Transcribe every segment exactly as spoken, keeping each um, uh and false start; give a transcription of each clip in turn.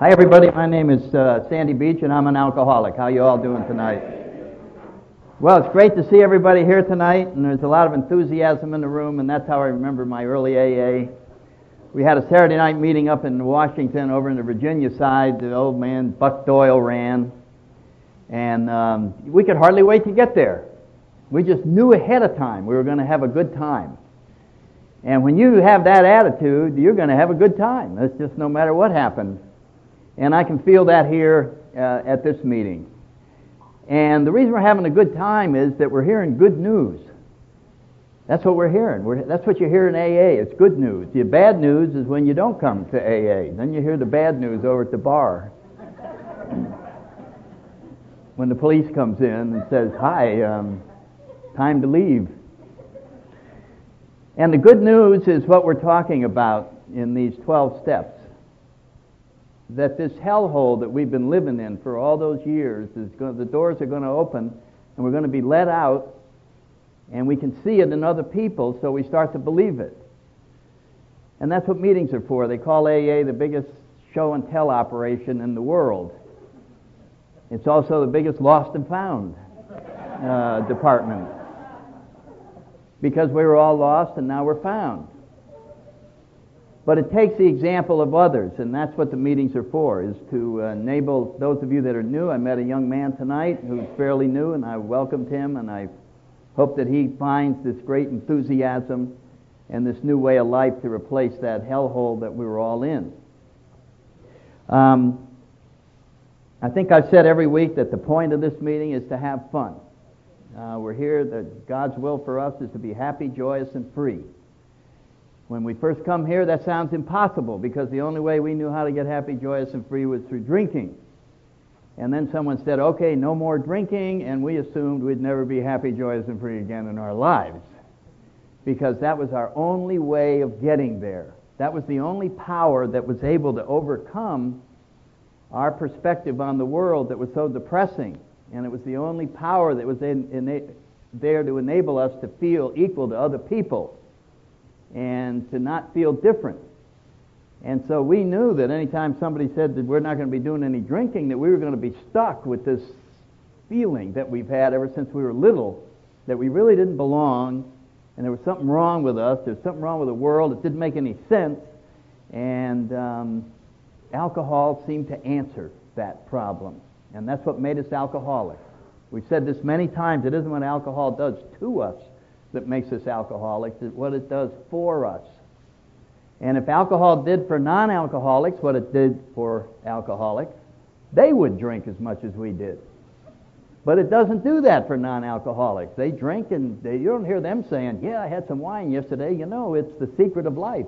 Hi, everybody. My name is uh, Sandy Beach, and I'm an alcoholic. How you all doing tonight? Well, it's great to see everybody here tonight, and there's a lot of enthusiasm in the room, and that's how I remember my early A A. We had a Saturday night meeting up in Washington, over in the Virginia side. The old man, Buck Doyle, ran, and um, we could hardly wait to get there. We just knew ahead of time we were going to have a good time. And when you have that attitude, you're going to have a good time. That's just no matter what happens. And I can feel that here uh, at this meeting. And the reason we're having a good time is that we're hearing good news. That's what we're hearing. We're, that's what you hear in A A. It's good news. The bad news is when you don't come to A A. Then you hear the bad news over at the bar. When the police comes in and says, hi, um, time to leave. And the good news is what we're talking about in these twelve steps. That this hellhole that we've been living in for all those years, is going, the doors are going to open, and we're going to be let out, and we can see it in other people, so we start to believe it. And that's what meetings are for. They call A A the biggest show and tell operation in the world. It's also the biggest lost and found uh, department. Because we were all lost and now we're found. But it takes the example of others, and that's what the meetings are for, is to enable those of you that are new. I met a young man tonight who's fairly new, and I welcomed him, and I hope that he finds this great enthusiasm and this new way of life to replace that hellhole that we were all in. Um, I think I've said every week that the point of this meeting is to have fun. Uh, we're here, that God's will for us is to be happy, joyous, and free. When we first come here, that sounds impossible, because the only way we knew how to get happy, joyous, and free was through drinking. And then someone said, okay, no more drinking, and we assumed we'd never be happy, joyous, and free again in our lives, because that was our only way of getting there. That was the only power that was able to overcome our perspective on the world that was so depressing. And it was the only power that was in, in, there to enable us to feel equal to other people and to not feel different. And so we knew that anytime somebody said that we're not going to be doing any drinking, that we were going to be stuck with this feeling that we've had ever since we were little, that we really didn't belong, and there was something wrong with us, there was something wrong with the world, it didn't make any sense, and um, alcohol seemed to answer that problem. And that's what made us alcoholics. We've said this many times, it isn't what alcohol does to us that makes us alcoholics, it's what it does for us. And if alcohol did for non-alcoholics what it did for alcoholics, they would drink as much as we did. But it doesn't do that for non-alcoholics. They drink, and they, you don't hear them saying, yeah, I had some wine yesterday. You know, it's the secret of life.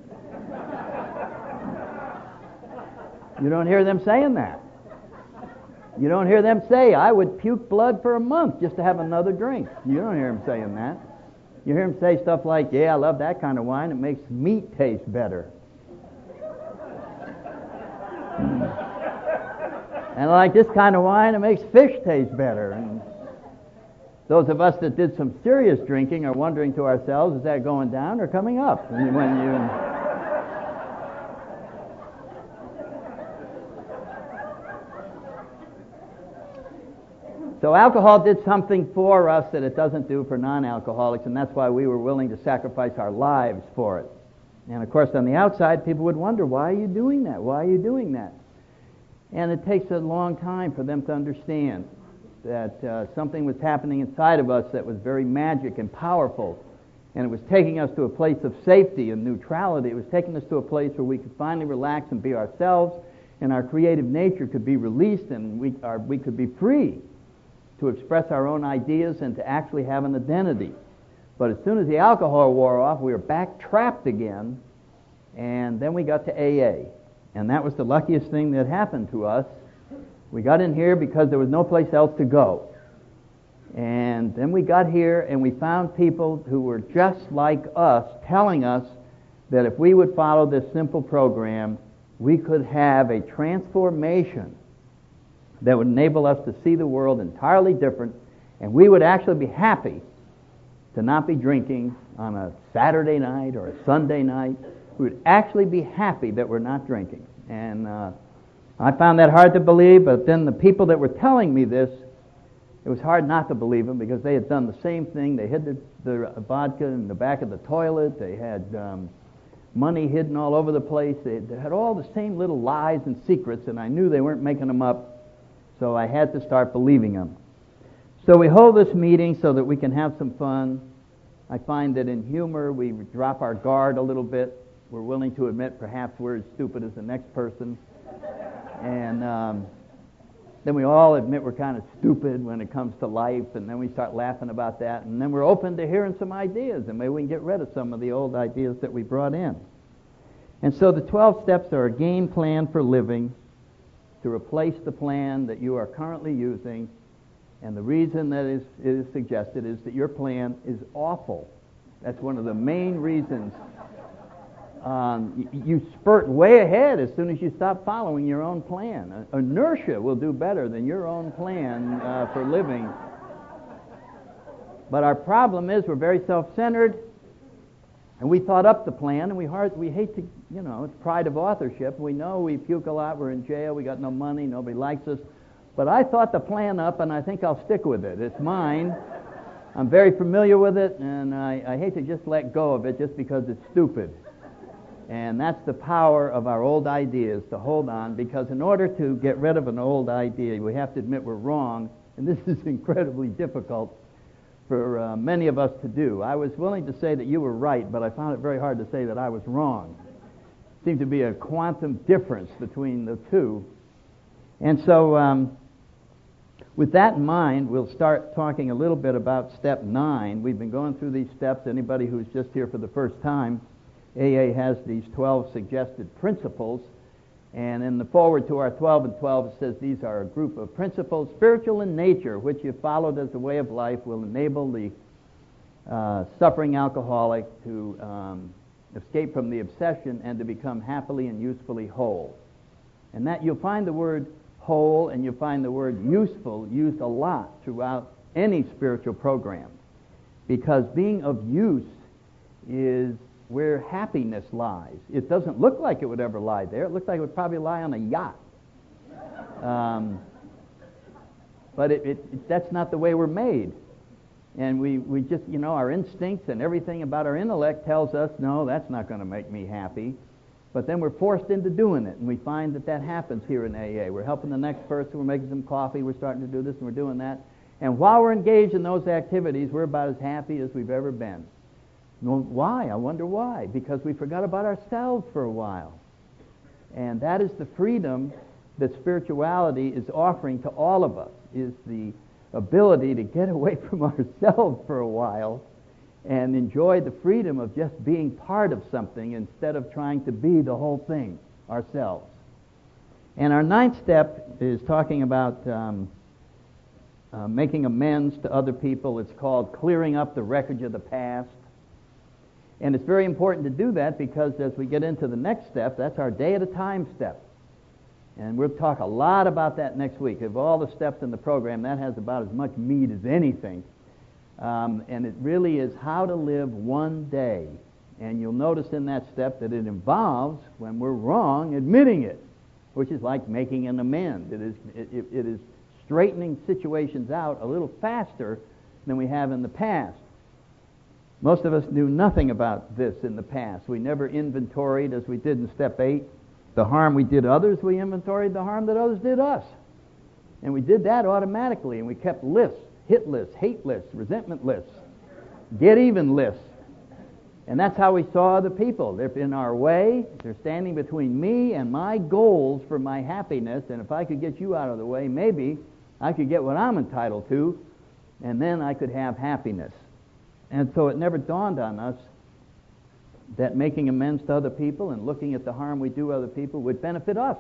You don't hear them saying that. You don't hear them say, I would puke blood for a month just to have another drink. You don't hear them saying that. You hear them say stuff like, yeah, I love that kind of wine. It makes meat taste better. And I like this kind of wine. It makes fish taste better. And those of us that did some serious drinking are wondering to ourselves, is that going down or coming up? And when you... So alcohol did something for us that it doesn't do for non-alcoholics, and that's why we were willing to sacrifice our lives for it. And of course, on the outside, people would wonder, why are you doing that? Why are you doing that? And it takes a long time for them to understand that uh, something was happening inside of us that was very magic and powerful, and it was taking us to a place of safety and neutrality. It was taking us to a place where we could finally relax and be ourselves, and our creative nature could be released, and we, our, we could be free to express our own ideas and to actually have an identity. But as soon as the alcohol wore off, we were back trapped again, and then we got to A A. And that was the luckiest thing that happened to us. We got in here because there was no place else to go. And then we got here and we found people who were just like us, telling us that if we would follow this simple program, we could have a transformation that would enable us to see the world entirely different, and we would actually be happy to not be drinking on a Saturday night or a Sunday night. We would actually be happy that we're not drinking. And uh, I found that hard to believe, but then the people that were telling me this, it was hard not to believe them because they had done the same thing. They hid the, the vodka in the back of the toilet. They had um, money hidden all over the place. They, they had all the same little lies and secrets, and I knew they weren't making them up, so I had to start believing them. So we hold this meeting so that we can have some fun. I find that in humor we drop our guard a little bit. We're willing to admit perhaps we're as stupid as the next person. And um, then we all admit we're kind of stupid when it comes to life, and then we start laughing about that, and then we're open to hearing some ideas, and maybe we can get rid of some of the old ideas that we brought in. And so the twelve steps are a game plan for living to replace the plan that you are currently using, and the reason that is, it is suggested is that your plan is awful. That's one of the main reasons. Um, you spurt way ahead as soon as you stop following your own plan. Uh, inertia will do better than your own plan uh, for living. But our problem is we're very self-centered, and we thought up the plan, and we hard, we hate to, you know, it's pride of authorship. We know we puke a lot, we're in jail, we got no money, nobody likes us. But I thought the plan up, and I think I'll stick with it. It's mine. I'm very familiar with it, and I, I hate to just let go of it just because it's stupid. And that's the power of our old ideas, to hold on, because in order to get rid of an old idea, we have to admit we're wrong, and this is incredibly difficult for uh, many of us to do. I was willing to say that you were right, but I found it very hard to say that I was wrong. There seemed to be a quantum difference between the two. And so um, with that in mind, we'll start talking a little bit about step nine. We've been going through these steps. Anybody who's just here for the first time, A A has these twelve suggested principles, and in the foreword to our twelve and twelve it says these are a group of principles, spiritual in nature, which if followed as a way of life will enable the uh, suffering alcoholic to um, escape from the obsession and to become happily and usefully whole. And that you'll find the word whole and you'll find the word useful used a lot throughout any spiritual program, because being of use is where happiness lies. It doesn't look like it would ever lie there. It looks like it would probably lie on a yacht. Um, but it, it, it, that's not the way we're made. And we, we just, you know, our instincts and everything about our intellect tells us, no, that's not going to make me happy. But then we're forced into doing it, and we find that that happens here in A A. We're helping the next person, we're making some coffee, we're starting to do this, and we're doing that. And while we're engaged in those activities, we're about as happy as we've ever been. Well, why? I wonder why. Because we forgot about ourselves for a while. And that is the freedom that spirituality is offering to all of us, is the ability to get away from ourselves for a while and enjoy the freedom of just being part of something instead of trying to be the whole thing ourselves. And our ninth step is talking about um, uh, making amends to other people. It's called clearing up the wreckage of the past. And it's very important to do that because as we get into the next step, that's our day at a time step. And we'll talk a lot about that next week. Of all the steps in the program, that has about as much meat as anything. Um, and it really is how to live one day. And you'll notice in that step that it involves, when we're wrong, admitting it, which is like making an amend. It is, it, it is straightening situations out a little faster than we have in the past. Most of us knew nothing about this in the past. We never inventoried, as we did in step eight, the harm we did others. We inventoried the harm that others did us. And we did that automatically, and we kept lists, hit lists, hate lists, resentment lists, get even lists. And that's how we saw other people. They're in our way. They're standing between me and my goals for my happiness. And if I could get you out of the way, maybe I could get what I'm entitled to, and then I could have happiness. And so it never dawned on us that making amends to other people and looking at the harm we do other people would benefit us.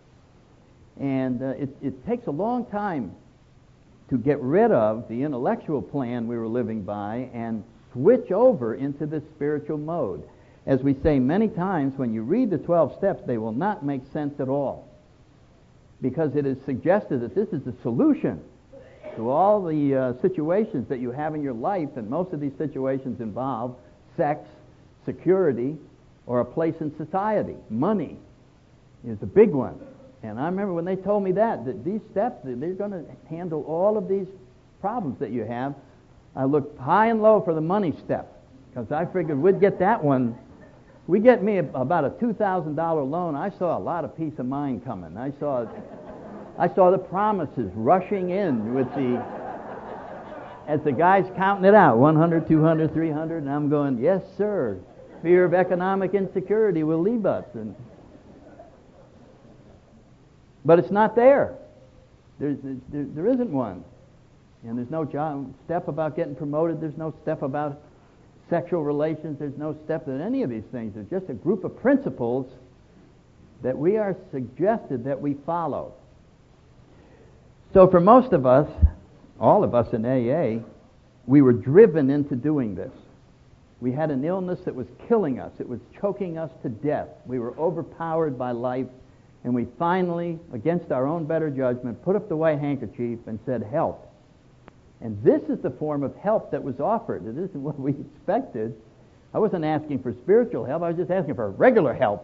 And uh, it, it takes a long time to get rid of the intellectual plan we were living by and switch over into this spiritual mode. As we say many times, when you read the twelve steps, they will not make sense at all, because it is suggested that this is the solution to all the uh, situations that you have in your life, and most of these situations involve sex, security, or a place in society. Money is a big one. And I remember when they told me that, that these steps, they're going to handle all of these problems that you have. I looked high and low for the money step, because I figured we'd get that one. We get me about a two thousand dollars loan. I saw a lot of peace of mind coming. I saw, I saw the promises rushing in with the, as the guy's counting it out, one hundred, two hundred, three hundred, and I'm going, yes, sir. Fear of economic insecurity will leave us. And, but it's not there. There's, there, there isn't one. And there's no job, step about getting promoted. There's no step about sexual relations. There's no step in any of these things. There's just a group of principles that we are suggested that we follow. So for most of us, all of us in A A, we were driven into doing this. We had an illness that was killing us. It was choking us to death. We were overpowered by life, and we finally, against our own better judgment, put up the white handkerchief and said, help. And this is the form of help that was offered. It isn't what we expected. I wasn't asking for spiritual help. I was just asking for regular help.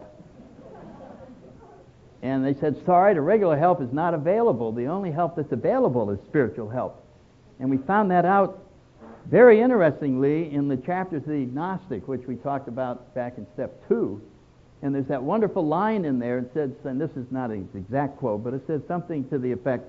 And they said, sorry, the regular help is not available. The only help that's available is spiritual help. And we found that out very interestingly in the chapters of the agnostic, which we talked about back in step two. And there's that wonderful line in there. It says, and this is not an exact quote, but it says something to the effect,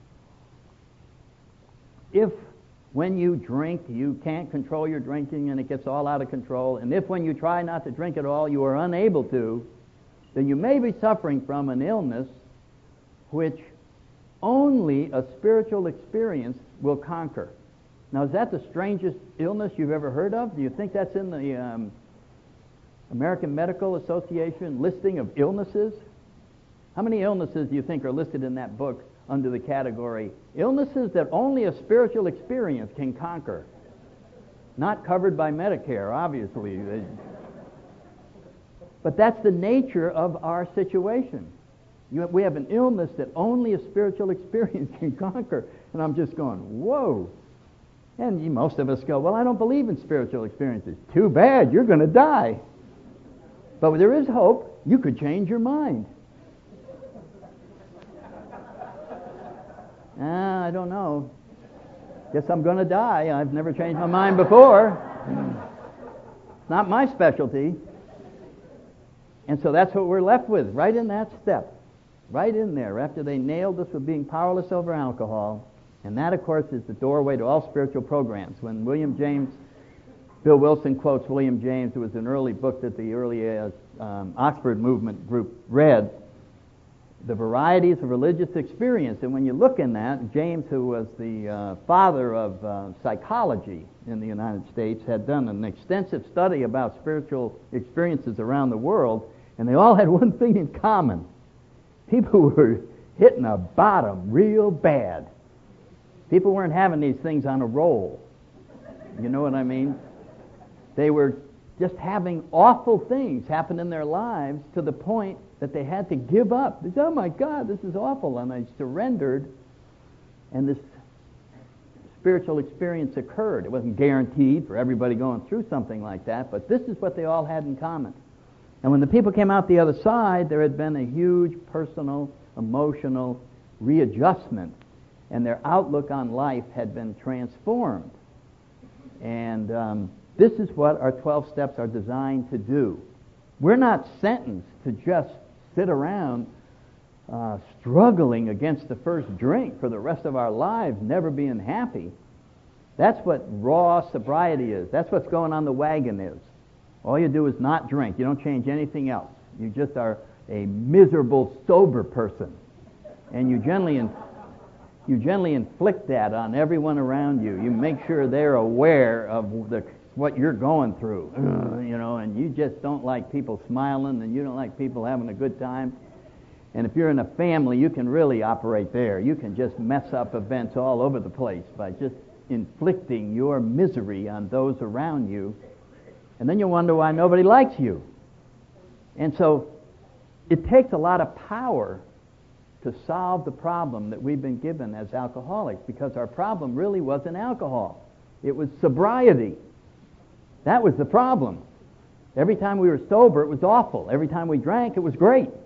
if when you drink you can't control your drinking and it gets all out of control, and if when you try not to drink at all you are unable to, then you may be suffering from an illness which only a spiritual experience will conquer. Now, is that the strangest illness you've ever heard of? Do you think that's in the um, American Medical Association listing of illnesses? How many illnesses do you think are listed in that book under the category illnesses that only a spiritual experience can conquer? Not covered by Medicare, obviously. But that's the nature of our situation. You have, we have an illness that only a spiritual experience can conquer. And I'm just going, whoa. And you, most of us go, well, I don't believe in spiritual experiences. Too bad, you're going to die. But there is hope. You could change your mind. Ah, I don't know. Guess I'm going to die. I've never changed my mind before. It's not my specialty. And so that's what we're left with, right in that step. Right in there, after they nailed us with being powerless over alcohol. And that, of course, is the doorway to all spiritual programs. When William James, Bill Wilson quotes William James, who was an early book that the early uh, um, Oxford movement group read, The Varieties of Religious Experience. And when you look in that, James, who was the uh, father of uh, psychology in the United States, had done an extensive study about spiritual experiences around the world, and they all had one thing in common. People were hitting a bottom real bad. People weren't having these things on a roll. You know what I mean? They were just having awful things happen in their lives to the point that they had to give up. They said, oh my God, this is awful. And they surrendered, and this spiritual experience occurred. It wasn't guaranteed for everybody going through something like that, but this is what they all had in common. And when the people came out the other side, there had been a huge personal, emotional readjustment, and their outlook on life had been transformed. And um, this is what our twelve steps are designed to do. We're not sentenced to just sit around uh, struggling against the first drink for the rest of our lives, never being happy. That's what raw sobriety is. That's what's going on the wagon is. All you do is not drink. You don't change anything else. You just are a miserable, sober person. And you generally, in, you generally inflict that on everyone around you. You make sure they're aware of the, what you're going through, uh, you know, and you just don't like people smiling, and you don't like people having a good time. And if you're in a family, you can really operate there. You can just mess up events all over the place by just inflicting your misery on those around you. And then you wonder why nobody likes you. And so it takes a lot of power to solve the problem that we've been given as alcoholics, because our problem really wasn't alcohol. It was sobriety. That was the problem. Every time we were sober, it was awful. Every time we drank, it was great.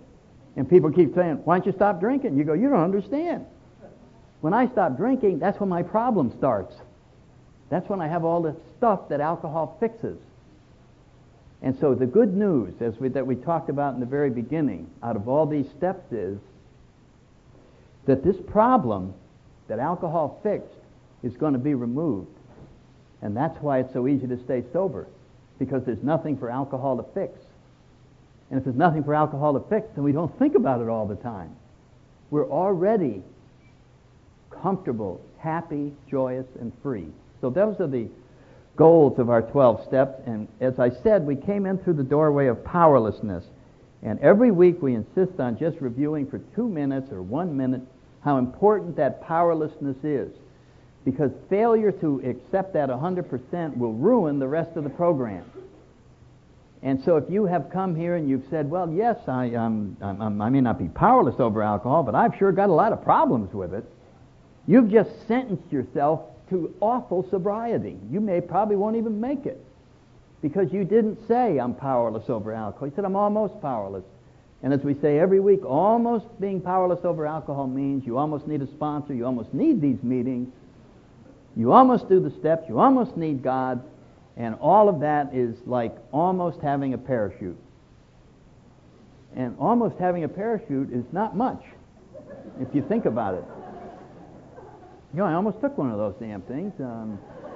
And people keep saying, why don't you stop drinking? You go, you don't understand. When I stop drinking, that's when my problem starts. That's when I have all the stuff that alcohol fixes. And so the good news, as we, that we talked about in the very beginning, out of all these steps is that this problem that alcohol fixed is going to be removed. And that's why it's so easy to stay sober, because there's nothing for alcohol to fix. And if there's nothing for alcohol to fix, then we don't think about it all the time. We're already comfortable, happy, joyous, and free. So those are the goals of our twelve steps. And as I said, we came in through the doorway of powerlessness. And every week we insist on just reviewing for two minutes or one minute how important that powerlessness is. Because failure to accept that one hundred percent will ruin the rest of the program. And so if you have come here and you've said, well, yes, I, um, I'm, I may not be powerless over alcohol, but I've sure got a lot of problems with it, you've just sentenced yourself to awful sobriety. You may probably won't even make it, because you didn't say, I'm powerless over alcohol. You said, I'm almost powerless. And as we say every week, almost being powerless over alcohol means you almost need a sponsor, you almost need these meetings, you almost do the steps, you almost need God, and all of that is like almost having a parachute. And almost having a parachute is not much, if you think about it. You know, I almost took one of those damn things. Um,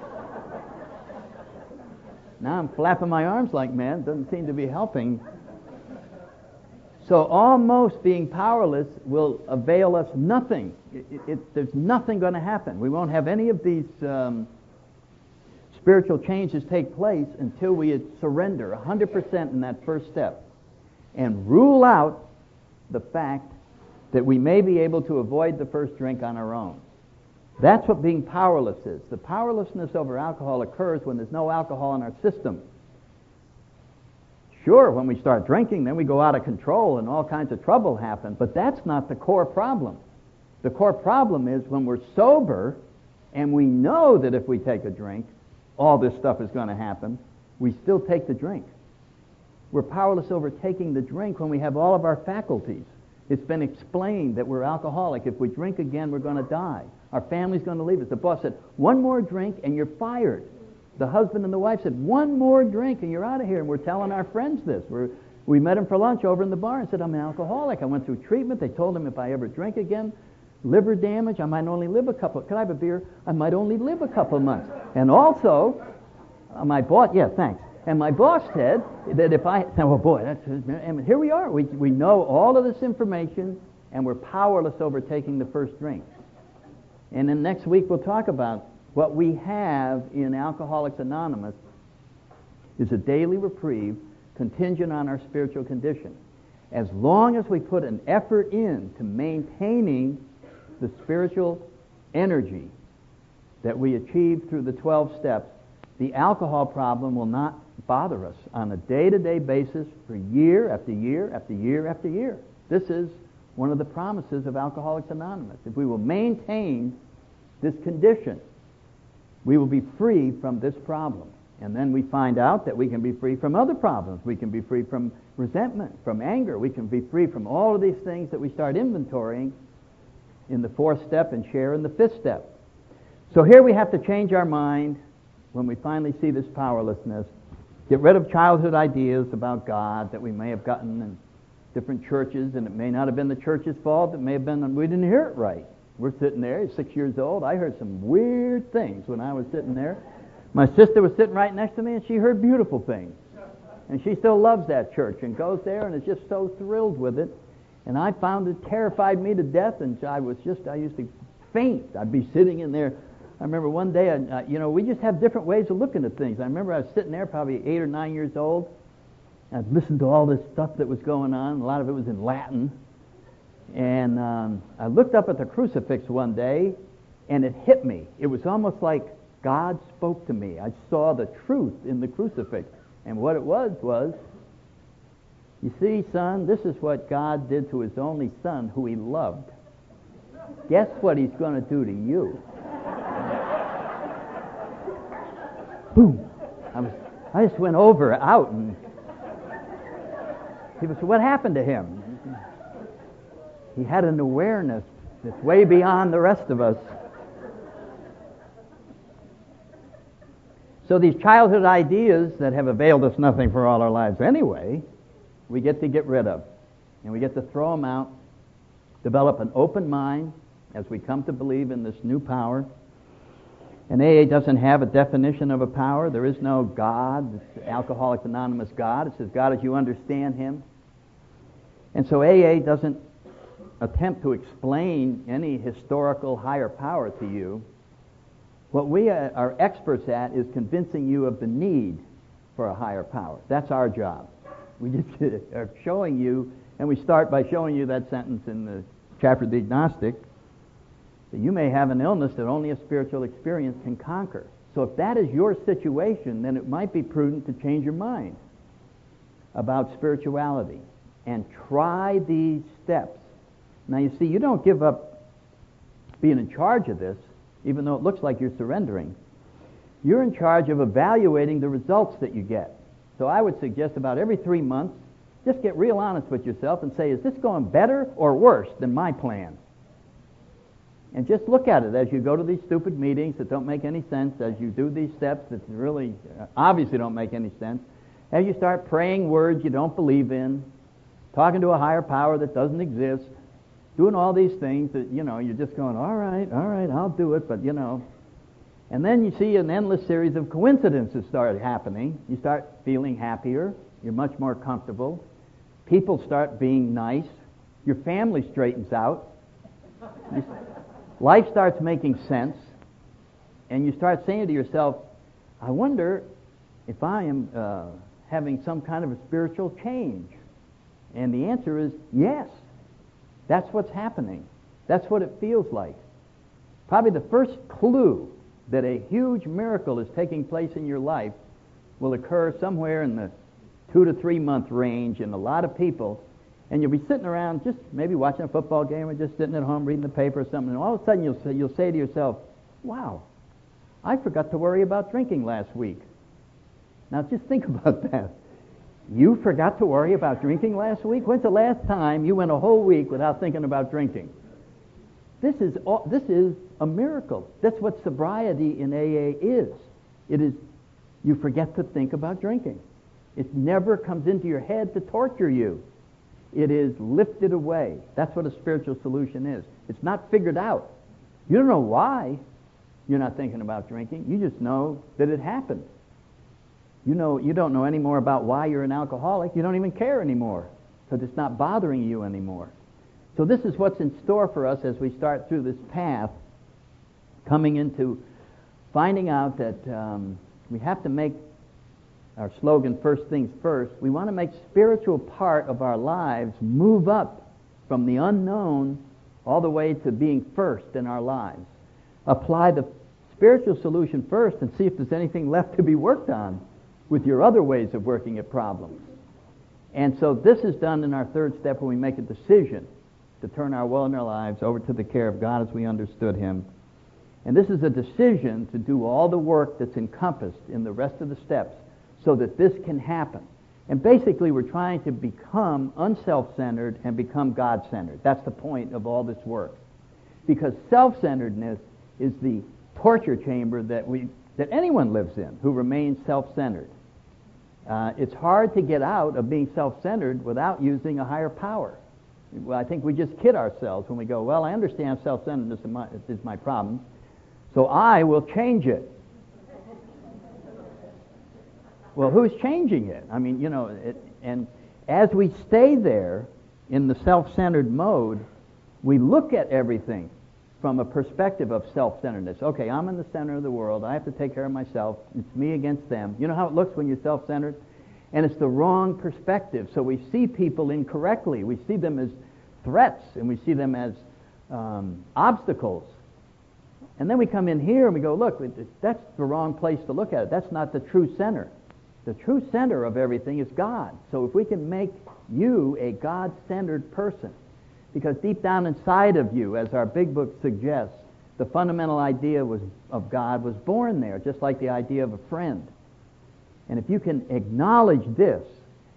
now I'm flapping my arms like mad. Doesn't seem to be helping. So almost being powerless will avail us nothing. It, it, it, there's nothing going to happen. We won't have any of these um, spiritual changes take place until we surrender one hundred percent in that first step and rule out the fact that we may be able to avoid the first drink on our own. That's what being powerless is. The powerlessness over alcohol occurs when there's no alcohol in our system. Sure, when we start drinking, then we go out of control and all kinds of trouble happen, but that's not the core problem. The core problem is when we're sober and we know that if we take a drink, all this stuff is going to happen, we still take the drink. We're powerless over taking the drink when we have all of our faculties. It's been explained that we're alcoholic. If we drink again, we're going to die. Our family's going to leave us. The boss said, one more drink and you're fired. The husband and the wife said, one more drink and you're out of here. And we're telling our friends this. We're, we met him for lunch over in the bar and said, I'm an alcoholic. I went through treatment. They told him if I ever drink again, liver damage, I might only live a couple. Can I have a beer? I might only live a couple of months. And also, uh, my boss, yeah, thanks. And my boss said that if I, oh boy, that's, and here we are. We, we know all of this information and we're powerless over taking the first drink. And then next week we'll talk about what we have in Alcoholics Anonymous is a daily reprieve contingent on our spiritual condition. As long as we put an effort in to maintaining the spiritual energy that we achieve through the twelve steps, the alcohol problem will not bother us on a day-to-day basis for year after year after year after year. This is one of the promises of Alcoholics Anonymous. If we will maintain this condition, we will be free from this problem. And then we find out that we can be free from other problems. We can be free from resentment, from anger. We can be free from all of these things that we start inventorying in the fourth step and share in the fifth step. So here we have to change our mind when we finally see this powerlessness. Get rid of childhood ideas about God that we may have gotten in different churches, and it may not have been the church's fault. It may have been we didn't hear it right. We're sitting there, six years old. I heard some weird things when I was sitting there. My sister was sitting right next to me, and she heard beautiful things. And she still loves that church and goes there and is just so thrilled with it. And I found it terrified me to death, and I was just, I used to faint. I'd be sitting in there. I remember one day, uh, you know, we just have different ways of looking at things. I remember I was sitting there probably eight or nine years old. I'd listened to all this stuff that was going on. A lot of it was in Latin. And um, I looked up at the crucifix one day, and it hit me. It was almost like God spoke to me. I saw the truth in the crucifix. And what it was was, you see, son, this is what God did to his only son who he loved. Guess what he's going to do to you? Boom. I, was, I just went over out, and people said, what happened to him? He had an awareness that's way beyond the rest of us. So these childhood ideas that have availed us nothing for all our lives anyway, we get to get rid of. And we get to throw them out, develop an open mind as we come to believe in this new power. And A A doesn't have a definition of a power. There is no God, it's Alcoholics Anonymous God. It says God as you understand Him. And so A A doesn't attempt to explain any historical higher power to you. What we are experts at is convincing you of the need for a higher power. That's our job. We just are showing you, and we start by showing you that sentence in the chapter of the agnostic, that you may have an illness that only a spiritual experience can conquer. So if that is your situation, then it might be prudent to change your mind about spirituality and try these steps. Now you see, you don't give up being in charge of this, even though it looks like you're surrendering. You're in charge of evaluating the results that you get. So I would suggest about every three months, just get real honest with yourself and say, is this going better or worse than my plan? And just look at it as you go to these stupid meetings that don't make any sense, as you do these steps that really uh, obviously don't make any sense, as you start praying words you don't believe in, talking to a higher power that doesn't exist, doing all these things that, you know, you're just going, all right, all right, I'll do it, but, you know. And then you see an endless series of coincidences start happening. You start feeling happier. You're much more comfortable. People start being nice. Your family straightens out. Life starts making sense. And you start saying to yourself, I wonder if I am uh, having some kind of a spiritual change. And the answer is yes. That's what's happening. That's what it feels like. Probably the first clue that a huge miracle is taking place in your life will occur somewhere in the two to three month range in a lot of people, and you'll be sitting around just maybe watching a football game or just sitting at home reading the paper or something, and all of a sudden you'll say, you'll say to yourself, wow, I forgot to worry about drinking last week. Now just think about that. You forgot to worry about drinking last week? When's the last time you went a whole week without thinking about drinking? This is this is a miracle. That's what sobriety in A A is. It is, you forget to think about drinking. It never comes into your head to torture you. It is lifted away. That's what a spiritual solution is. It's not figured out. You don't know why you're not thinking about drinking. You just know that it happened. You know, you don't know any more about why you're an alcoholic. You don't even care anymore because it's not bothering you anymore. So this is what's in store for us as we start through this path, coming into finding out that um, we have to make our slogan, first things first. We want to make spiritual part of our lives move up from the unknown all the way to being first in our lives. Apply the spiritual solution first and see if there's anything left to be worked on with your other ways of working at problems. And so this is done in our third step when we make a decision to turn our will in our lives over to the care of God as we understood Him. And this is a decision to do all the work that's encompassed in the rest of the steps so that this can happen. And basically we're trying to become unself-centered and become God-centered. That's the point of all this work. Because self-centeredness is the torture chamber that we that anyone lives in who remains self-centered. Uh, it's hard to get out of being self-centered without using a higher power. Well, I think we just kid ourselves when we go, well, I understand self-centeredness is my, is my problem, so I will change it. Well, who's changing it? I mean, you know, it, and as we stay there in the self-centered mode, we look at everything from a perspective of self-centeredness. Okay, I'm in the center of the world. I have to take care of myself. It's me against them. You know how it looks when you're self-centered? And it's the wrong perspective. So we see people incorrectly. We see them as threats, and we see them as um, obstacles. And then we come in here and we go, look, that's the wrong place to look at it. That's not the true center. The true center of everything is God. So if we can make you a God-centered person, because deep down inside of you, as our big book suggests, the fundamental idea was of God was born there, just like the idea of a friend. And if you can acknowledge this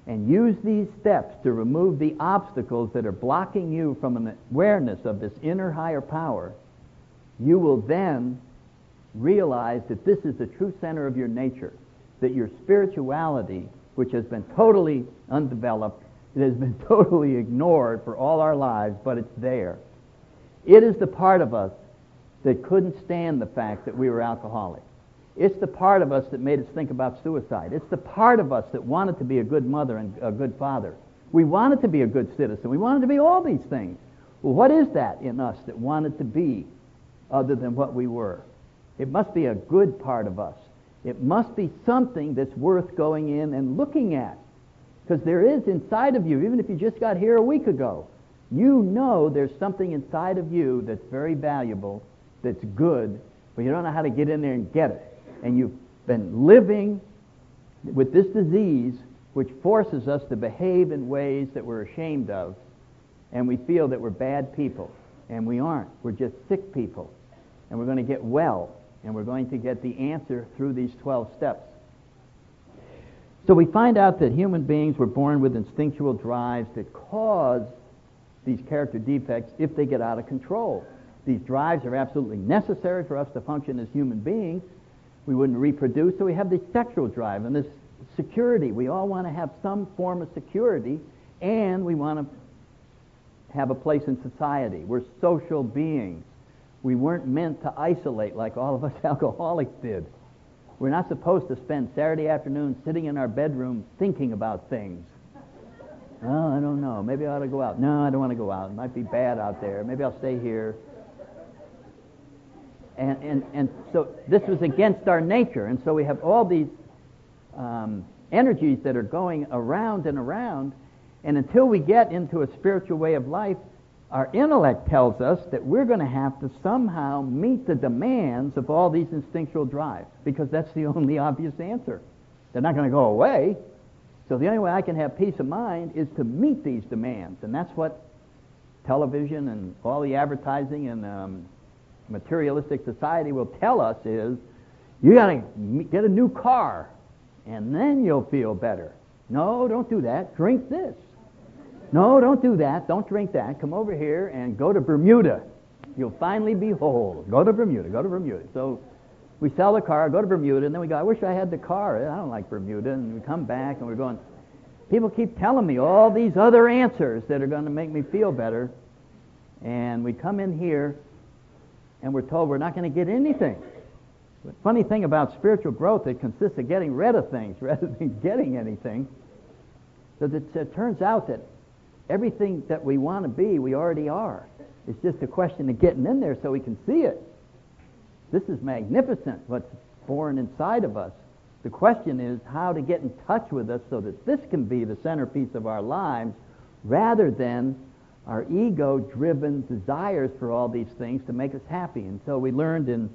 and use these steps to remove the obstacles that are blocking you from an awareness of this inner higher power, you will then realize that this is the true center of your nature, that your spirituality, which has been totally undeveloped, it has been totally ignored for all our lives, but it's there. It is the part of us that couldn't stand the fact that we were alcoholics. It's the part of us that made us think about suicide. It's the part of us that wanted to be a good mother and a good father. We wanted to be a good citizen. We wanted to be all these things. Well, what is that in us that wanted to be other than what we were? It must be a good part of us. It must be something that's worth going in and looking at. Because there is inside of you, even if you just got here a week ago, you know there's something inside of you that's very valuable, that's good, but you don't know how to get in there and get it. And you've been living with this disease which forces us to behave in ways that we're ashamed of, and we feel that we're bad people. And we aren't. We're just sick people. And we're going to get well, and we're going to get the answer through these twelve steps. So we find out that human beings were born with instinctual drives that cause these character defects if they get out of control. These drives are absolutely necessary for us to function as human beings. We wouldn't reproduce, so we have this sexual drive and this security. We all want to have some form of security, and we want to have a place in society. We're social beings. We weren't meant to isolate like all of us alcoholics did. We're not supposed to spend Saturday afternoon sitting in our bedroom thinking about things. Oh, I don't know. Maybe I ought to go out. No, I don't want to go out. It might be bad out there. Maybe I'll stay here. And, and, and so this was against our nature. And so we have all these um, energies that are going around and around. And until we get into a spiritual way of life, our intellect tells us that we're going to have to somehow meet the demands of all these instinctual drives, because that's the only obvious answer. They're not going to go away. So the only way I can have peace of mind is to meet these demands. And that's what television and all the advertising and um, materialistic society will tell us is, you got to get a new car, and then you'll feel better. No, don't do that. Drink this. No, don't do that. Don't drink that. Come over here and go to Bermuda. You'll finally be whole. Go to Bermuda. Go to Bermuda. So we sell the car, go to Bermuda, and then we go, I wish I had the car. I don't like Bermuda. And we come back and we're going, people keep telling me all these other answers that are going to make me feel better. And we come in here and we're told we're not going to get anything. The funny thing about spiritual growth, it consists of getting rid of things rather than getting anything. So that it turns out that everything that we want to be, we already are. It's just a question of getting in there so we can see it. This is magnificent, what's born inside of us. The question is how to get in touch with us so that this can be the centerpiece of our lives rather than our ego-driven desires for all these things to make us happy. And so we learned in,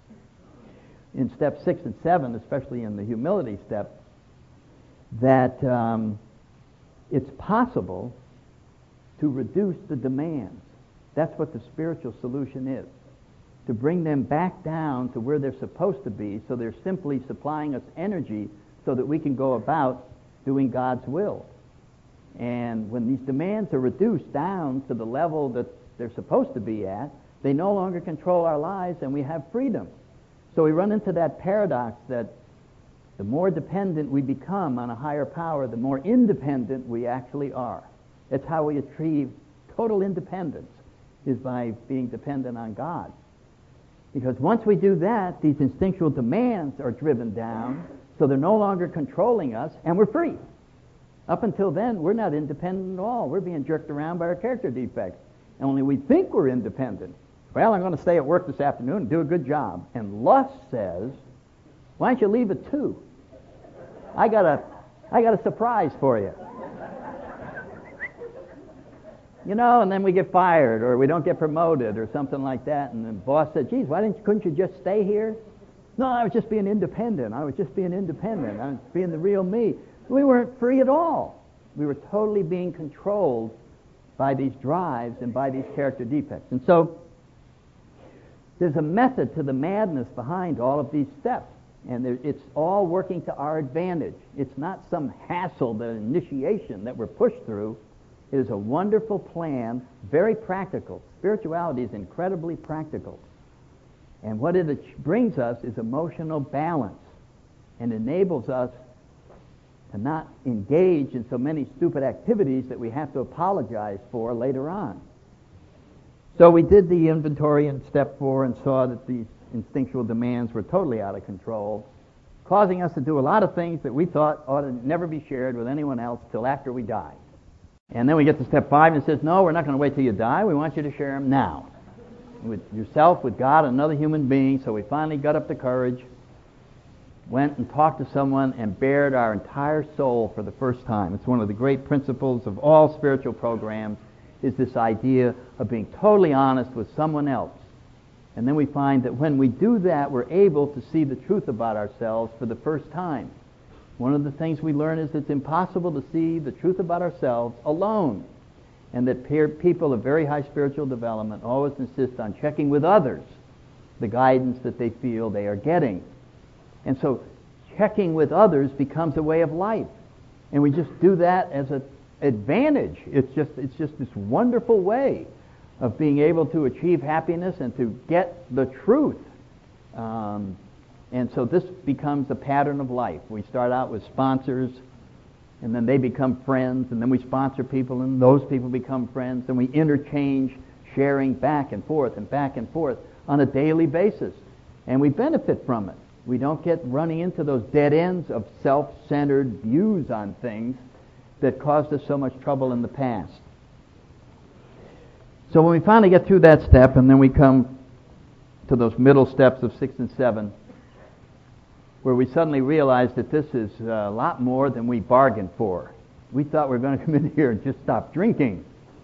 in step six and seven, especially in the humility step, that um, it's possible to reduce the demands. That's what the spiritual solution is. To bring them back down to where they're supposed to be, so they're simply supplying us energy so that we can go about doing God's will. And when these demands are reduced down to the level that they're supposed to be at, they no longer control our lives and we have freedom. So we run into that paradox that the more dependent we become on a higher power, the more independent we actually are. That's how we achieve total independence, is by being dependent on God. Because once we do that, these instinctual demands are driven down, so they're no longer controlling us, and we're free. Up until then, we're not independent at all. We're being jerked around by our character defects. And only we think we're independent. Well, I'm going to stay at work this afternoon and do a good job. And lust says, why don't you leave at two? I got a, I got a surprise for you. You know, and then we get fired, or we don't get promoted, or something like that. And the boss said, geez, why didn't, couldn't you just stay here? No, I was just being independent. I was just being independent. I was being the real me. We weren't free at all. We were totally being controlled by these drives and by these character defects. And so there's a method to the madness behind all of these steps. And there, it's all working to our advantage. It's not some hassle, the initiation that we're pushed through. It is a wonderful plan, very practical. Spirituality is incredibly practical. And what it brings us is emotional balance and enables us to not engage in so many stupid activities that we have to apologize for later on. So we did the inventory in step four and saw that these instinctual demands were totally out of control, causing us to do a lot of things that we thought ought to never be shared with anyone else till after we die. And then we get to step five and it says, no, we're not going to wait till you die. We want you to share them now. With yourself, with God, and another human being. So we finally got up the courage, went and talked to someone, and bared our entire soul for the first time. It's one of the great principles of all spiritual programs, is this idea of being totally honest with someone else. And then we find that when we do that, we're able to see the truth about ourselves for the first time. One of the things we learn is it's impossible to see the truth about ourselves alone, and that peer, people of very high spiritual development always insist on checking with others the guidance that they feel they are getting. And so checking with others becomes a way of life. And we just do that as an advantage. It's just, it's just this wonderful way of being able to achieve happiness and to get the truth. Um, and so this becomes a pattern of life. We start out with sponsors, and then they become friends, and then we sponsor people, and those people become friends, and we interchange sharing back and forth and back and forth on a daily basis. And we benefit from it. We don't get running into those dead ends of self-centered views on things that caused us so much trouble in the past. So when we finally get through that step, and then we come to those middle steps of six and seven, where we suddenly realize that this is a lot more than we bargained for. We thought we were going to come in here and just stop drinking.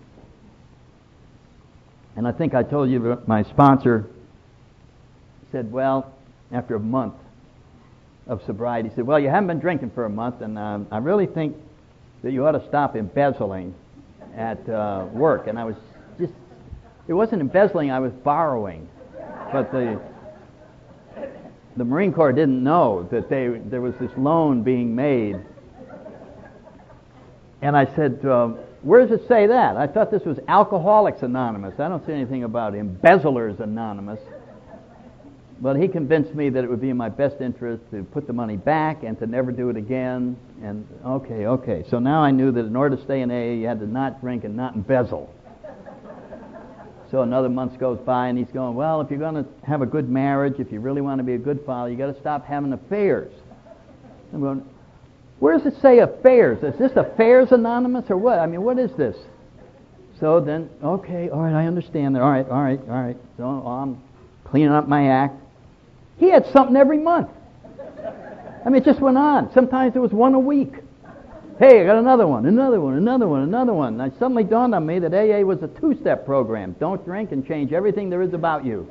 And I think I told you that my sponsor said, well, after a month of sobriety, he said, well, you haven't been drinking for a month, and um, I really think that you ought to stop embezzling at uh, work. And I was just, it wasn't embezzling, I was borrowing. But the the Marine Corps didn't know that they there was this loan being made. And I said, uh, where does it say that? I thought this was Alcoholics Anonymous. I don't see anything about Embezzlers Anonymous. But he convinced me that it would be in my best interest to put the money back and to never do it again. And okay, okay. So now I knew that in order to stay in A A, you had to not drink and not embezzle. So another month goes by, and he's going, well, if you're going to have a good marriage, if you really want to be a good father, you got to stop having affairs. I'm going, where does it say affairs? Is this Affairs Anonymous or what? I mean, what is this? So then, okay, all right, I understand that. All right, all right, all right. So I'm cleaning up my act. He had something every month. I mean, it just went on. Sometimes there was one a week. Hey, I got another one, another one, another one, another one. And it suddenly dawned on me that A A was a two-step program. Don't drink and change everything there is about you.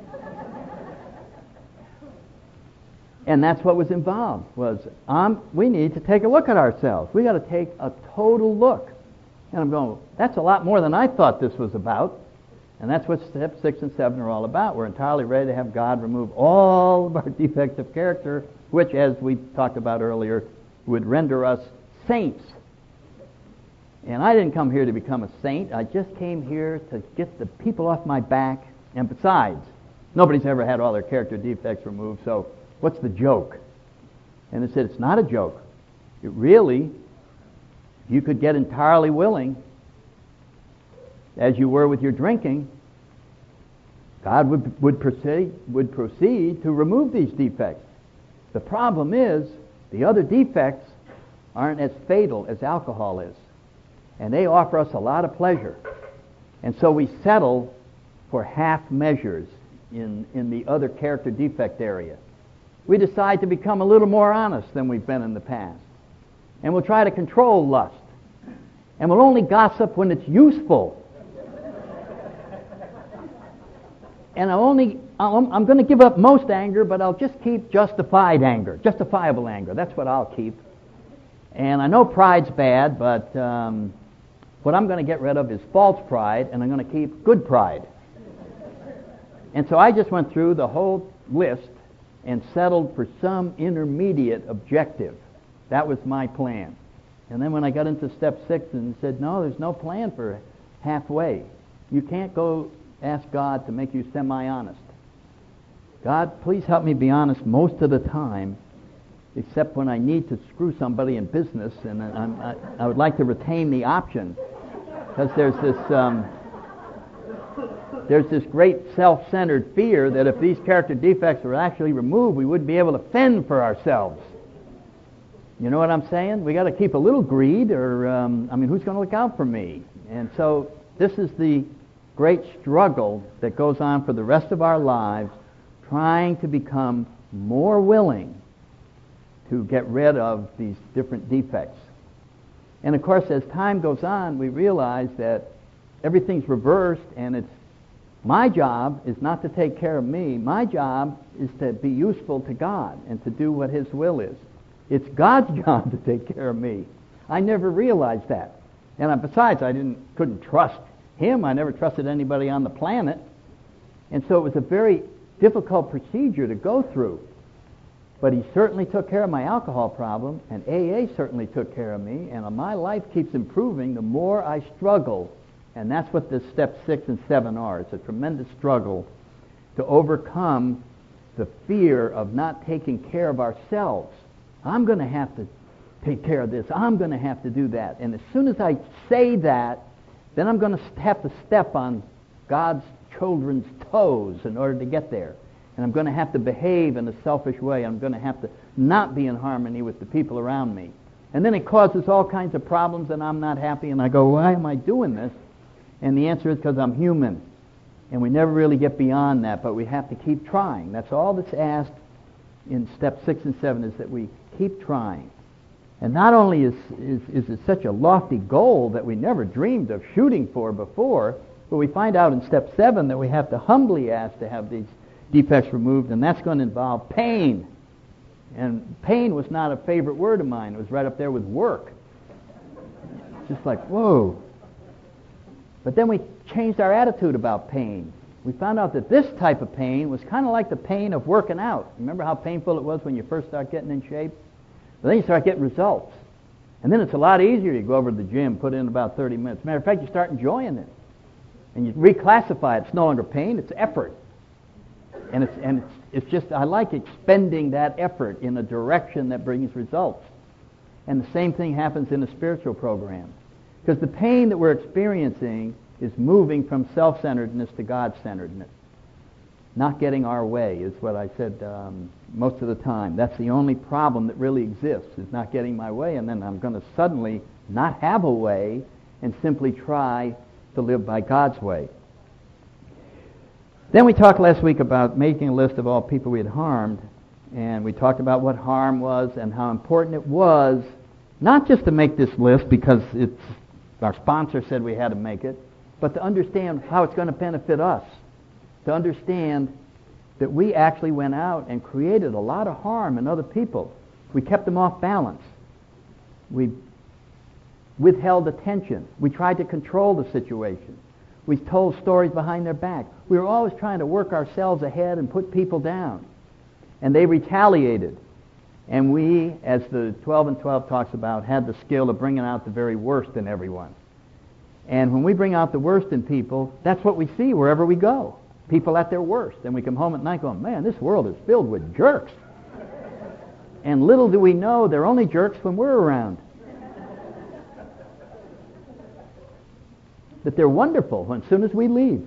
And that's what was involved, was um, we need to take a look at ourselves. We got to take a total look. And I'm going, that's a lot more than I thought this was about. And that's what step six and seven are all about. We're entirely ready to have God remove all of our defects of character, which, as we talked about earlier, would render us saints. And I didn't come here to become a saint. I just came here to get the people off my back. And besides, nobody's ever had all their character defects removed, so what's the joke? And it said, it's not a joke. It really, you could get entirely willing, as you were with your drinking, God would, would, proceed, would proceed to remove these defects. The problem is, the other defects aren't as fatal as alcohol is. And they offer us a lot of pleasure. And so we settle for half measures in, in the other character defect area. We decide to become a little more honest than we've been in the past. And we'll try to control lust. And we'll only gossip when it's useful. And I'll only, I'm, I'm going to give up most anger, but I'll just keep justified anger, justifiable anger. That's what I'll keep. And I know pride's bad, but um, what I'm going to get rid of is false pride, and I'm going to keep good pride. And so I just went through the whole list and settled for some intermediate objective. That was my plan. And then when I got into step six and said, no, there's no plan for halfway. You can't go ask God to make you semi-honest. God, please help me be honest most of the time, except when I need to screw somebody in business, and I'm, I, I would like to retain the option, because there's this um, there's this great self-centered fear that if these character defects were actually removed, we wouldn't be able to fend for ourselves. You know what I'm saying? We got to keep a little greed, or um, I mean, who's going to look out for me? And so this is the great struggle that goes on for the rest of our lives, trying to become more willing to get rid of these different defects. And of course, as time goes on, we realize that everything's reversed, and it's my job is not to take care of me. My job is to be useful to God and to do what His will is. It's God's job to take care of me. I never realized that. And I, besides, I didn't couldn't trust Him. I never trusted anybody on the planet. And so it was a very difficult procedure to go through. But He certainly took care of my alcohol problem, and A A certainly took care of me, and my life keeps improving the more I struggle. And that's what the step six and seven are. It's a tremendous struggle to overcome the fear of not taking care of ourselves. I'm going to have to take care of this. I'm going to have to do that. And as soon as I say that, then I'm going to have to step on God's children's toes in order to get there. And I'm going to have to behave in a selfish way. I'm going to have to not be in harmony with the people around me. And then it causes all kinds of problems, and I'm not happy, and I go, why am I doing this? And the answer is because I'm human. And we never really get beyond that, but we have to keep trying. That's all that's asked in step six and seven, is that we keep trying. And not only is, is, is it such a lofty goal that we never dreamed of shooting for before, but we find out in step seven that we have to humbly ask to have these defects removed, and that's going to involve pain. And pain was not a favorite word of mine. It was right up there with work. Just like, whoa. But then we changed our attitude about pain. We found out that this type of pain was kind of like the pain of working out. Remember how painful it was when you first start getting in shape? But then you start getting results. And then it's a lot easier. You go over to the gym, put in about thirty minutes. Matter of fact, you start enjoying it. And you reclassify it. It's no longer pain, it's effort. And it's and it's, it's just, I like expending that effort in a direction that brings results. And the same thing happens in a spiritual program. Because the pain that we're experiencing is moving from self-centeredness to God-centeredness. Not getting our way is what I said um, most of the time. That's the only problem that really exists, is not getting my way, and then I'm going to suddenly not have a way and simply try to live by God's way. Then we talked last week about making a list of all people we had harmed, and we talked about what harm was and how important it was, not just to make this list because it's our sponsor said we had to make it, but to understand how it's going to benefit us, to understand that we actually went out and created a lot of harm in other people. We kept them off balance. We withheld attention. We tried to control the situation. We told stories behind their back. We were always trying to work ourselves ahead and put people down. And they retaliated. And we, as the twelve and twelve talks about, had the skill of bringing out the very worst in everyone. And when we bring out the worst in people, that's what we see wherever we go. People at their worst. And we come home at night going, man, this world is filled with jerks. And little do we know they're only jerks when we're around. That they're wonderful as soon as we leave.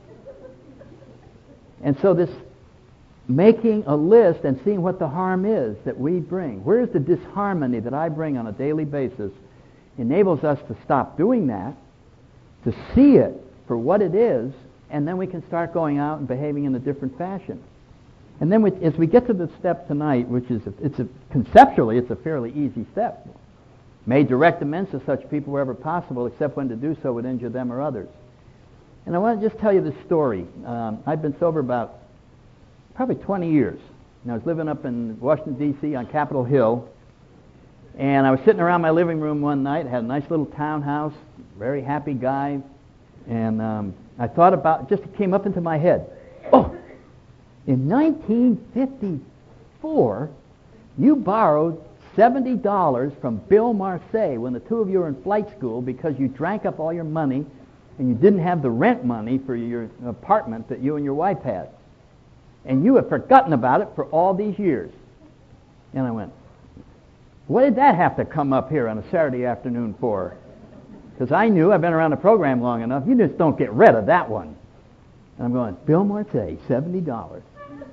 And so this making a list and seeing what the harm is that we bring, where's the disharmony that I bring on a daily basis, enables us to stop doing that, to see it for what it is, and then we can start going out and behaving in a different fashion. And then we, as we get to the step tonight, which is, a, it's a, conceptually, it's a fairly easy step. May direct amends to such people wherever possible, except when to do so would injure them or others. And I want to just tell you this story. Um, I've been sober about probably twenty years. And I was living up in Washington, D C on Capitol Hill. And I was sitting around my living room one night, had a nice little townhouse, very happy guy. And um, I thought about, just it came up into my head, oh, in nineteen fifty, four, you borrowed seventy dollars from Bill Marseille when the two of you were in flight school because you drank up all your money and you didn't have the rent money for your apartment that you and your wife had. And you have forgotten about it for all these years. And I went, what did that have to come up here on a Saturday afternoon for? Because I knew, I've been around the program long enough, you just don't get rid of that one. And I'm going, Bill Marseille, seventy dollars.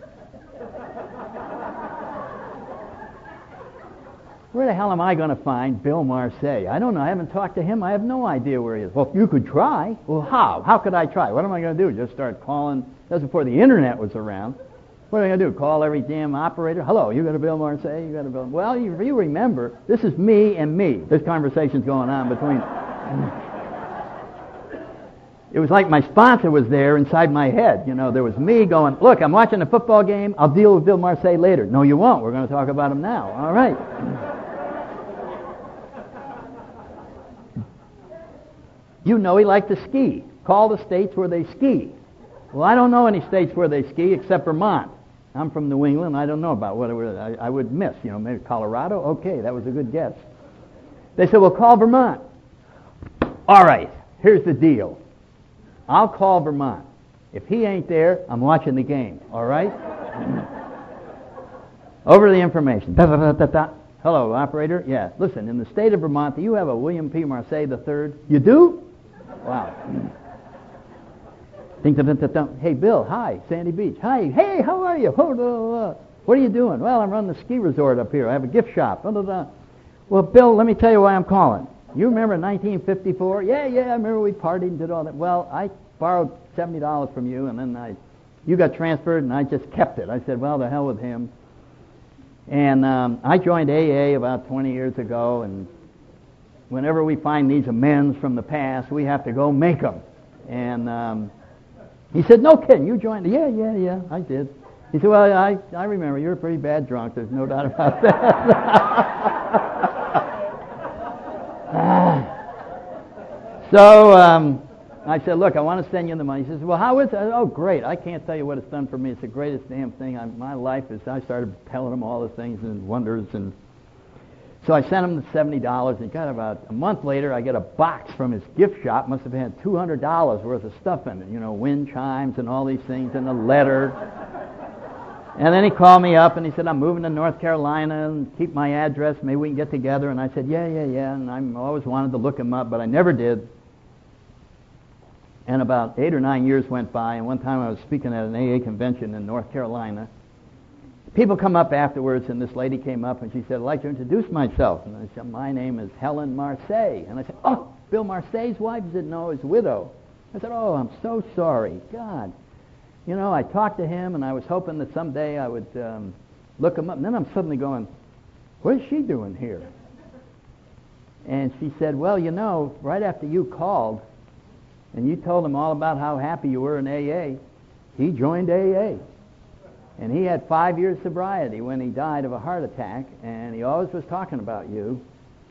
Where the hell am I going to find Bill Marseille? I don't know. I haven't talked to him. I have no idea where he is. Well, you could try. Well, how? How could I try? What am I going to do? Just start calling? That was before the internet was around. What am I going to do? Call every damn operator? Hello, you got a Bill Marseille? You got a Bill? Well, you, you remember, this is me and me. This conversation's going on between. It was like my sponsor was there inside my head. You know, there was me going, look, I'm watching a football game. I'll deal with Bill Marseille later. No, you won't. We're going to talk about him now. All right. You know he liked to ski. Call the states where they ski. Well, I don't know any states where they ski except Vermont. I'm from New England. I don't know about what it was. I, I would miss. You know, maybe Colorado. Okay, that was a good guess. They said, well, call Vermont. All right, here's the deal. I'll call Vermont. If he ain't there, I'm watching the game. All right? Over the information. Da, da, da, da, da. Hello, operator. Yeah, listen, in the state of Vermont, do you have a William P. Marseille the third? You do? Wow. Ding, ding, ding, ding, ding. Hey, Bill, hi, Sandy Beach. Hi, hey, how are you? What are you doing? Well, I'm running the ski resort up here. I have a gift shop. Well, Bill, let me tell you why I'm calling. You remember nineteen fifty-four? Yeah, yeah, I remember we partied and did all that. Well, I borrowed seventy dollars from you, and then I, you got transferred, and I just kept it. I said, well, the hell with him. And um, I joined A A about twenty years ago, and whenever we find these amends from the past, we have to go make them. And um, he said, no kidding, you joined? Yeah, yeah, yeah, I did. He said, well, I, I remember, you're a pretty bad drunk, there's no doubt about that. So um, I said, look, I want to send you the money. He says, well, how is it? Oh, great. I can't tell you what it's done for me. It's the greatest damn thing. I, my life is, I started telling him all the things and wonders. And so I sent him the seventy dollars. And got about a month later, I get a box from his gift shop. Must have had two hundred dollars worth of stuff in it. You know, wind chimes and all these things and a letter. And then he called me up and he said, I'm moving to North Carolina and keep my address. Maybe we can get together. And I said, yeah, yeah, yeah. And I always wanted to look him up, but I never did. And about eight or nine years went by, and one time I was speaking at an A A convention in North Carolina. People come up afterwards, and this lady came up, and she said, I'd like to introduce myself. And I said, my name is Helen Marseille. And I said, oh, Bill Marseille's wife? She said, no, his widow. I said, oh, I'm so sorry. God. You know, I talked to him, and I was hoping that someday I would um, look him up. And then I'm suddenly going, what is she doing here? And she said, well, you know, right after you called, and you told him all about how happy you were in A A, he joined A A. And he had five years sobriety when he died of a heart attack, and he always was talking about you.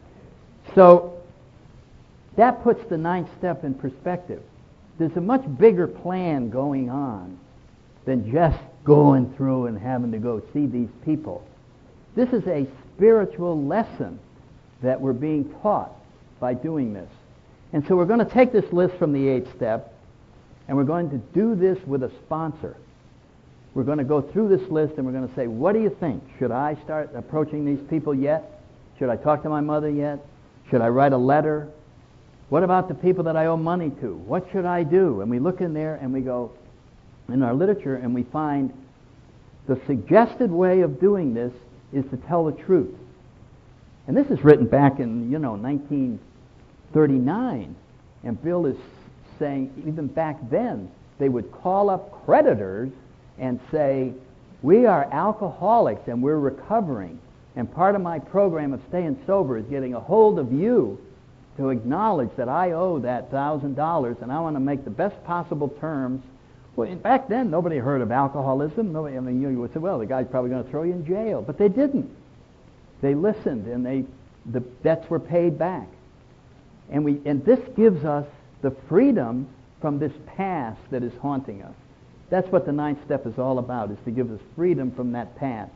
So that puts the ninth step in perspective. There's a much bigger plan going on than just going through and having to go see these people. This is a spiritual lesson that we're being taught by doing this. And so we're going to take this list from the eighth step, and we're going to do this with a sponsor. We're going to go through this list, and we're going to say, what do you think? Should I start approaching these people yet? Should I talk to my mother yet? Should I write a letter? What about the people that I owe money to? What should I do? And we look in there, and we go in our literature, and we find the suggested way of doing this is to tell the truth. And this is written back in, you know, nineteen thirty-nine, and Bill is saying even back then they would call up creditors and say, we are alcoholics and we're recovering, and part of my program of staying sober is getting a hold of you to acknowledge that I owe that thousand dollars and I want to make the best possible terms. Well, back then nobody heard of alcoholism. Nobody, I mean, you would say, well, the guy's probably going to throw you in jail, but they didn't. They listened, and they the debts were paid back. And we and this gives us the freedom from this past that is haunting us. That's what the ninth step is all about, is to give us freedom from that past.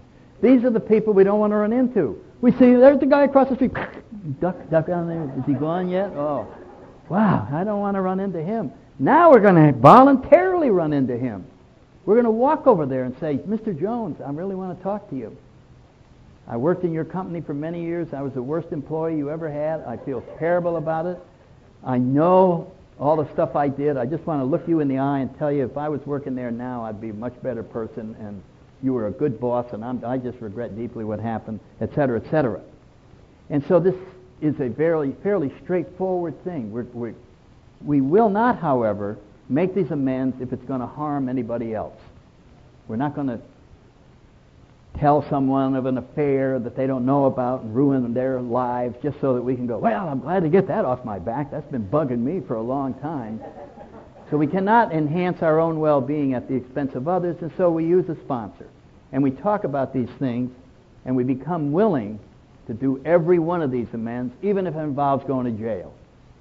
These are the people we don't want to run into. We see, there's the guy across the street. Duck, duck down there. Is he gone yet? Oh, wow, I don't want to run into him. Now we're going to voluntarily run into him. We're going to walk over there and say, Mister Jones, I really want to talk to you. I worked in your company for many years. I was the worst employee you ever had. I feel terrible about it. I know all the stuff I did. I just want to look you in the eye and tell you if I was working there now, I'd be a much better person, and you were a good boss, and I'm, I just regret deeply what happened, et cetera, et cetera. And so this is a very, fairly straightforward thing. We're, we're, we will not, however, make these amends if it's going to harm anybody else. We're not going to tell someone of an affair that they don't know about and ruin their lives just so that we can go, well, I'm glad to get that off my back. That's been bugging me for a long time. So we cannot enhance our own well-being at the expense of others, and so we use a sponsor. And we talk about these things, and we become willing to do every one of these amends, even if it involves going to jail.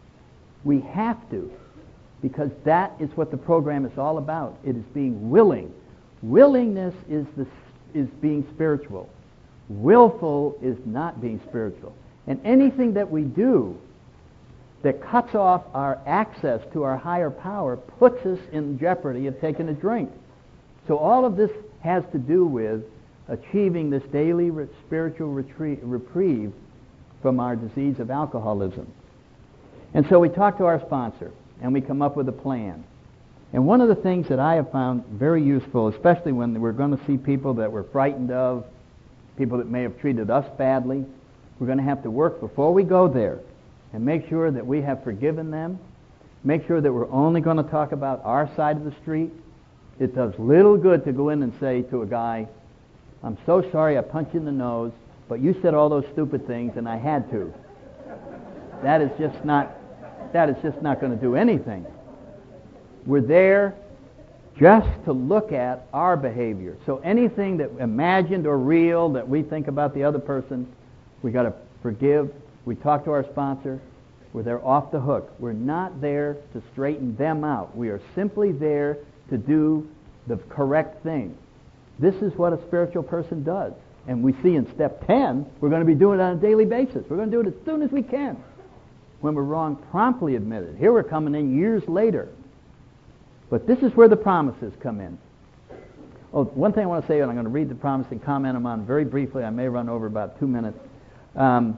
We have to, because that is what the program is all about. It is being willing. Willingness is the is being spiritual. Willful is not being spiritual. And anything that we do that cuts off our access to our higher power puts us in jeopardy of taking a drink. So all of this has to do with achieving this daily re- spiritual retrie- reprieve from our disease of alcoholism. And so we talk to our sponsor, and we come up with a plan. And one of the things that I have found very useful, especially when we're going to see people that we're frightened of, people that may have treated us badly, we're going to have to work before we go there and make sure that we have forgiven them, make sure that we're only going to talk about our side of the street. It does little good to go in and say to a guy, I'm so sorry I punched you in the nose, but you said all those stupid things and I had to. That is just not, that is just not going to do anything. We're there just to look at our behavior. So anything that imagined or real that we think about the other person, we got to forgive. We talk to our sponsor. We're there off the hook. We're not there to straighten them out. We are simply there to do the correct thing. This is what a spiritual person does. And we see in step ten, we're going to be doing it on a daily basis. We're going to do it as soon as we can. When we're wrong, promptly admit it. Here we're coming in years later. But this is where the promises come in. Oh, one thing I want to say, and I'm going to read the promise and comment them on very briefly. I may run over about two minutes. Um,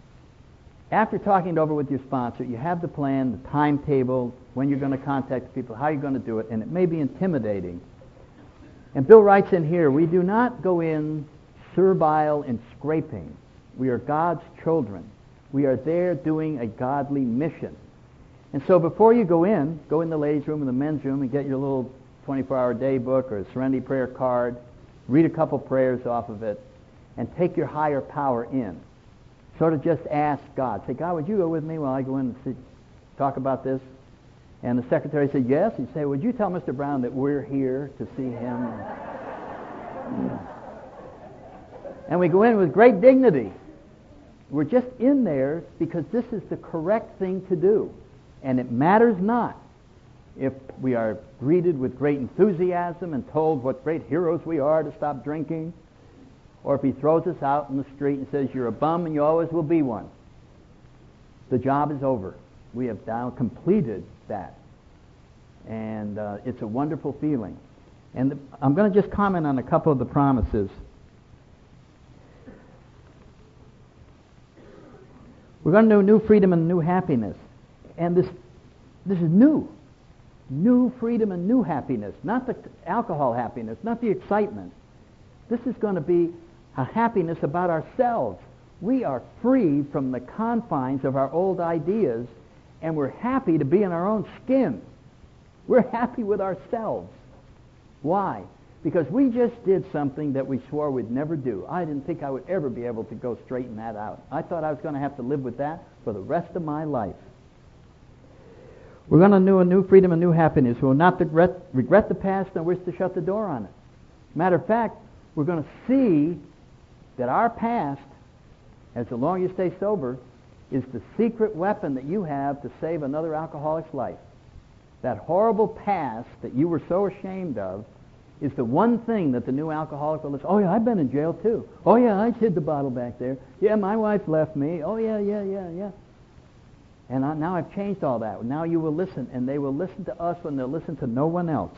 after talking it over with your sponsor, you have the plan, the timetable, when you're going to contact people, how you're going to do it, and it may be intimidating. And Bill writes in here, we do not go in servile and scraping. We are God's children. We are there doing a godly mission. And so before you go in, go in the ladies' room or the men's room and get your little twenty-four hour day book or a Serenity Prayer card, read a couple prayers off of it, and take your higher power in. Sort of just ask God. Say, God, would you go with me while I go in and see, talk about this? And the secretary said, yes. He'd say, would you tell Mister Brown that we're here to see him? And we go in with great dignity. We're just in there because this is the correct thing to do. And it matters not if we are greeted with great enthusiasm and told what great heroes we are to stop drinking, or if he throws us out in the street and says, you're a bum and you always will be one. The job is over. We have now completed that. And uh, it's a wonderful feeling. And the, I'm going to just comment on a couple of the promises. We're going to know new freedom and new happiness. And this this is new. New freedom and new happiness. Not the alcohol happiness, not the excitement. This is going to be a happiness about ourselves. We are free from the confines of our old ideas, and we're happy to be in our own skin. We're happy with ourselves. Why? Because we just did something that we swore we'd never do. I didn't think I would ever be able to go straighten that out. I thought I was going to have to live with that for the rest of my life. We're going to know a new freedom and new happiness. We will not regret, regret the past nor wish to shut the door on it. Matter of fact, we're going to see that our past, as long as you stay sober, is the secret weapon that you have to save another alcoholic's life. That horrible past that you were so ashamed of is the one thing that the new alcoholic will listen. Oh yeah, I've been in jail too. Oh yeah, I hid the bottle back there. Yeah, my wife left me. Oh yeah, yeah, yeah, yeah. And I, now I've changed all that. Now you will listen, and they will listen to us when they'll listen to no one else.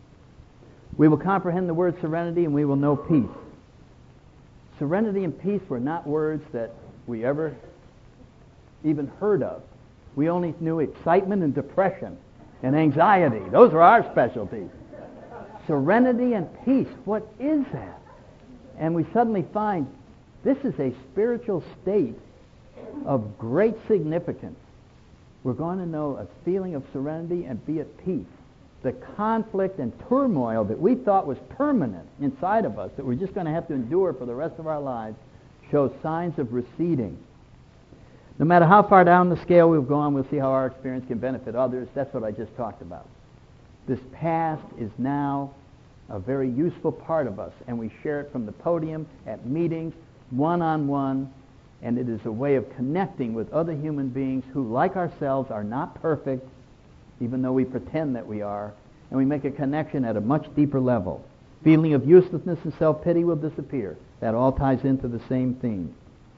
We will comprehend the word serenity, and we will know peace. Serenity and peace were not words that we ever even heard of. We only knew excitement and depression and anxiety. Those were our specialties. Serenity and peace, what is that? And we suddenly find this is a spiritual state of great significance. We're going to know a feeling of serenity and be at peace. The conflict and turmoil that we thought was permanent inside of us, that we're just going to have to endure for the rest of our lives, shows signs of receding. No matter how far down the scale we've gone, we'll see how our experience can benefit others. That's what I just talked about. This past is now a very useful part of us, and we share it from the podium, at meetings, one-on-one, and it is a way of connecting with other human beings who, like ourselves, are not perfect, even though we pretend that we are, and we make a connection at a much deeper level. Feeling of uselessness and self-pity will disappear. That all ties into the same theme.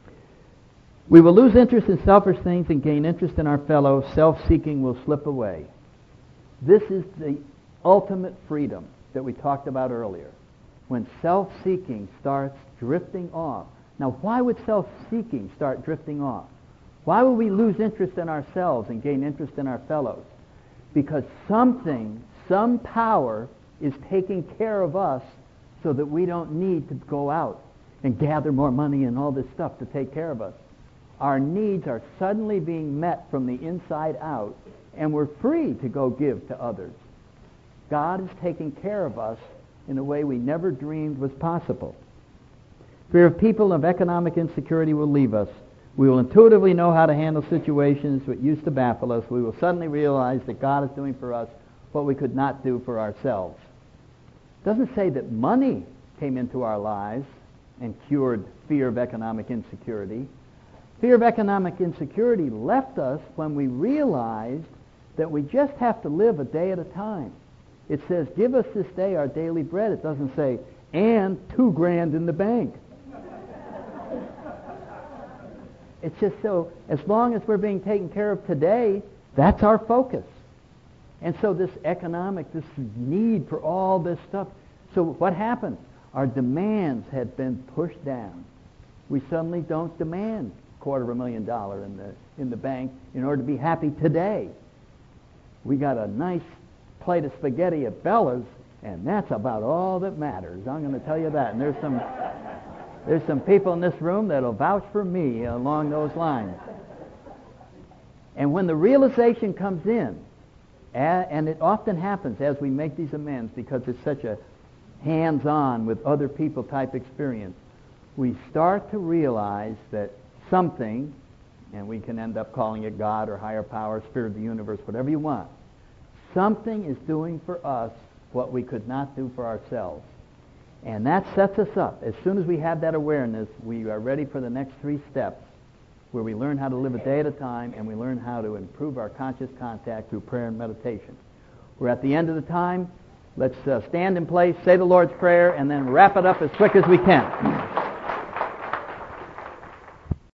We will lose interest in selfish things and gain interest in our fellows. Self-seeking will slip away. This is the ultimate freedom that we talked about earlier. When self-seeking starts drifting off. Now, why would self-seeking start drifting off? Why would we lose interest in ourselves and gain interest in our fellows? Because something, some power is taking care of us so that we don't need to go out and gather more money and all this stuff to take care of us. Our needs are suddenly being met from the inside out, and we're free to go give to others. God is taking care of us in a way we never dreamed was possible. Fear of people of economic insecurity will leave us. We will intuitively know how to handle situations that used to baffle us. We will suddenly realize that God is doing for us what we could not do for ourselves. It doesn't say that money came into our lives and cured fear of economic insecurity. Fear of economic insecurity left us when we realized that we just have to live a day at a time. It says, give us this day our daily bread. It doesn't say, and two grand in the bank. It's just so, as long as we're being taken care of today, that's our focus. And so this economic, this need for all this stuff. So what happened? Our demands had been pushed down. We suddenly don't demand a quarter of a million dollars in the, in the bank in order to be happy today. We got a nice plate of spaghetti at Bella's, and that's about all that matters. I'm going to tell you that. And there's some... There's some people in this room that'll vouch for me along those lines. And when the realization comes in, and it often happens as we make these amends because it's such a hands-on with other people type experience, we start to realize that something, and we can end up calling it God or higher power, spirit of the universe, whatever you want, something is doing for us what we could not do for ourselves. And that sets us up. As soon as we have that awareness, we are ready for the next three steps where we learn how to live a day at a time and we learn how to improve our conscious contact through prayer and meditation. We're at the end of the time. Let's uh, stand in place, say the Lord's Prayer, and then wrap it up as quick as we can.